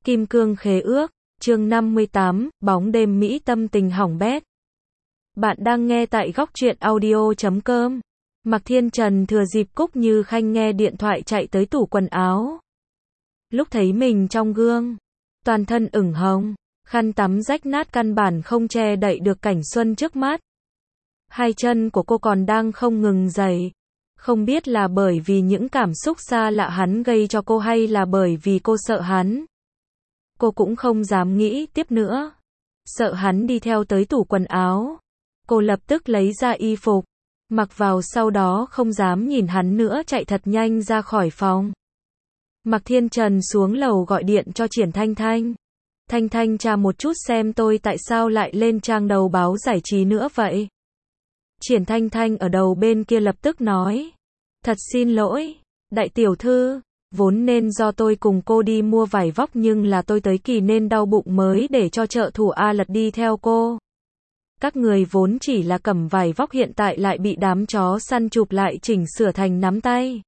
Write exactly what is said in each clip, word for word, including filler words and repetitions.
Kim cương khế ước, chương năm mươi tám, bóng đêm Mỹ tâm tình hỏng bét. Bạn đang nghe tại góc truyện audio chấm com. Mạc Thiên Trần thừa dịp Cúc Như Khanh nghe điện thoại chạy tới tủ quần áo. Lúc thấy mình trong gương, toàn thân ửng hồng, khăn tắm rách nát căn bản không che đậy được cảnh xuân trước mắt. Hai chân của cô còn đang không ngừng giãy. Không biết là bởi vì những cảm xúc xa lạ hắn gây cho cô hay là bởi vì cô sợ hắn. Cô cũng không dám nghĩ tiếp nữa. Sợ hắn đi theo tới tủ quần áo. Cô lập tức lấy ra y phục, mặc vào, sau đó không dám nhìn hắn nữa, chạy thật nhanh ra khỏi phòng. Mạc Thiên Trần xuống lầu gọi điện cho Triển Thanh Thanh. Thanh Thanh, tra một chút xem tôi tại sao lại lên trang đầu báo giải trí nữa vậy. Triển Thanh Thanh ở đầu bên kia lập tức nói. Thật xin lỗi, đại tiểu thư, vốn nên do tôi cùng cô đi mua vải vóc, nhưng là tôi tới kỳ nên đau bụng mới để cho trợ thủ A Lật đi theo cô. Các người vốn chỉ là cầm vải vóc, hiện tại lại bị đám chó săn chụp lại chỉnh sửa thành nắm tay.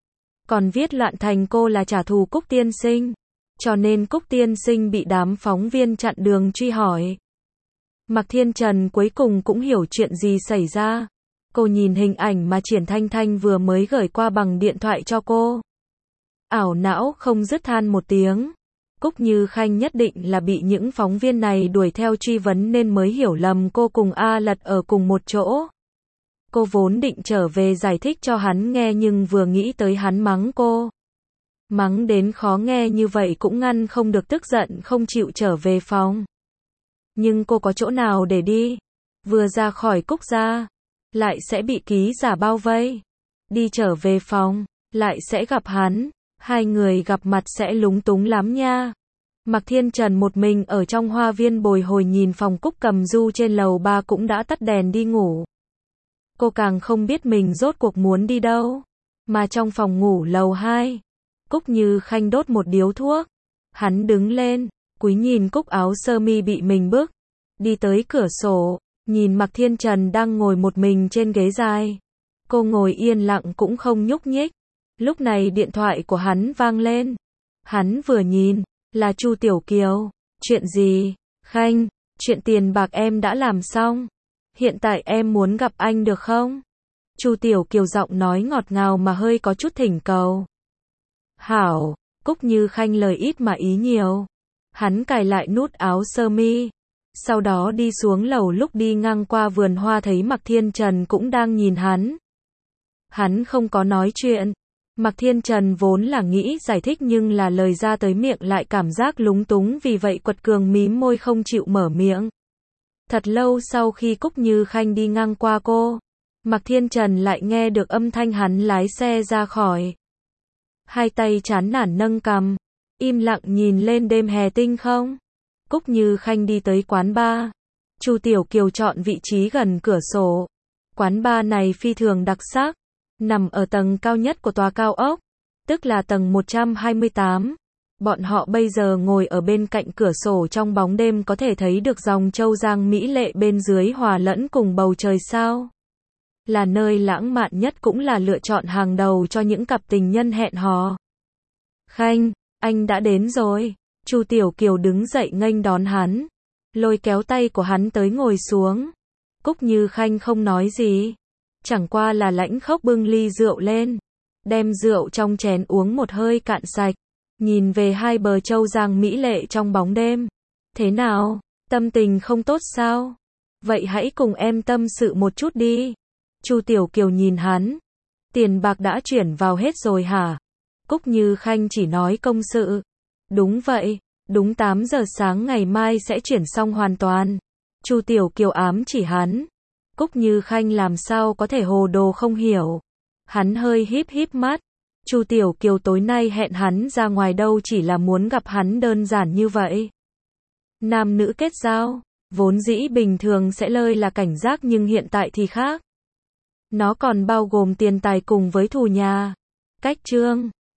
Còn viết loạn thành cô là trả thù Cúc tiên sinh. Cho nên Cúc tiên sinh bị đám phóng viên chặn đường truy hỏi. Mạc Thiên Trần cuối cùng cũng hiểu chuyện gì xảy ra. Cô nhìn hình ảnh mà Triển Thanh Thanh vừa mới gửi qua bằng điện thoại cho cô. Ảo não không dứt than một tiếng. Cúc Như Khanh nhất định là bị những phóng viên này đuổi theo truy vấn nên mới hiểu lầm cô cùng A Lật ở cùng một chỗ. Cô vốn định trở về giải thích cho hắn nghe, nhưng vừa nghĩ tới hắn mắng cô, mắng đến khó nghe như vậy, cũng ngăn không được tức giận không chịu trở về phòng. Nhưng cô có chỗ nào để đi? Vừa ra khỏi Cúc gia, lại sẽ bị ký giả bao vây. Đi trở về phòng, lại sẽ gặp hắn. Hai người gặp mặt sẽ lúng túng lắm nha. Mạc Thiên Trần một mình ở trong hoa viên bồi hồi nhìn phòng Cúc cầm du trên lầu ba cũng đã tắt đèn đi ngủ. Cô càng không biết mình rốt cuộc muốn đi đâu. Mà trong phòng ngủ lầu hai, Cúc Như Khanh đốt một điếu thuốc. Hắn đứng lên, cúi nhìn Cúc áo sơ mi bị mình bức. Đi tới cửa sổ, nhìn Mạc Thiên Trần đang ngồi một mình trên ghế dài. Cô ngồi yên lặng cũng không nhúc nhích. Lúc này điện thoại của hắn vang lên. Hắn vừa nhìn, là Chu Tiểu Kiều. Chuyện gì? Khanh, chuyện tiền bạc em đã làm xong. Hiện tại em muốn gặp anh được không? Chu Tiểu Kiều giọng nói ngọt ngào mà hơi có chút thỉnh cầu. Hảo, Cúc Như Khanh lời ít mà ý nhiều. Hắn cài lại nút áo sơ mi. Sau đó đi xuống lầu, lúc đi ngang qua vườn hoa thấy Mạc Thiên Trần cũng đang nhìn hắn. Hắn không có nói chuyện. Mạc Thiên Trần vốn là nghĩ giải thích, nhưng là lời ra tới miệng lại cảm giác lúng túng, vì vậy quật cường mím môi không chịu mở miệng. Thật lâu sau khi Cúc Như Khanh đi ngang qua cô, Mạc Thiên Trần lại nghe được âm thanh hắn lái xe ra khỏi. Hai tay chán nản nâng cằm, im lặng nhìn lên đêm hè tinh không. Cúc Như Khanh đi tới quán bar. Chu Tiểu Kiều chọn vị trí gần cửa sổ. Quán bar này phi thường đặc sắc, nằm ở tầng cao nhất của tòa cao ốc, tức là tầng một trăm hai mươi tám. Bọn họ bây giờ ngồi ở bên cạnh cửa sổ, trong bóng đêm có thể thấy được dòng châu Giang mỹ lệ bên dưới hòa lẫn cùng bầu trời sao. Là nơi lãng mạn nhất, cũng là lựa chọn hàng đầu cho những cặp tình nhân hẹn hò. Khanh, anh đã đến rồi. Chu Tiểu Kiều đứng dậy nghênh đón hắn, lôi kéo tay của hắn tới ngồi xuống. Cúc Như Khanh không nói gì, chẳng qua là lãnh khốc bưng ly rượu lên, đem rượu trong chén uống một hơi cạn sạch, nhìn về hai bờ châu Giang mỹ lệ trong bóng đêm. Thế nào, tâm tình không tốt sao? Vậy hãy cùng em tâm sự một chút đi. Chu Tiểu Kiều nhìn hắn. Tiền bạc đã chuyển vào hết rồi hả? Cúc Như Khanh chỉ nói công sự. Đúng vậy, đúng tám giờ sáng ngày mai sẽ chuyển xong hoàn toàn. Chu Tiểu Kiều ám chỉ hắn. Cúc Như Khanh làm sao có thể hồ đồ không hiểu. Hắn hơi híp híp mắt. Chu Tiểu Kiều tối nay hẹn hắn ra ngoài đâu chỉ là muốn gặp hắn đơn giản như vậy. Nam nữ kết giao, vốn dĩ bình thường sẽ lơi là cảnh giác, nhưng hiện tại thì khác. Nó còn bao gồm tiền tài cùng với thù nhà. Cách chương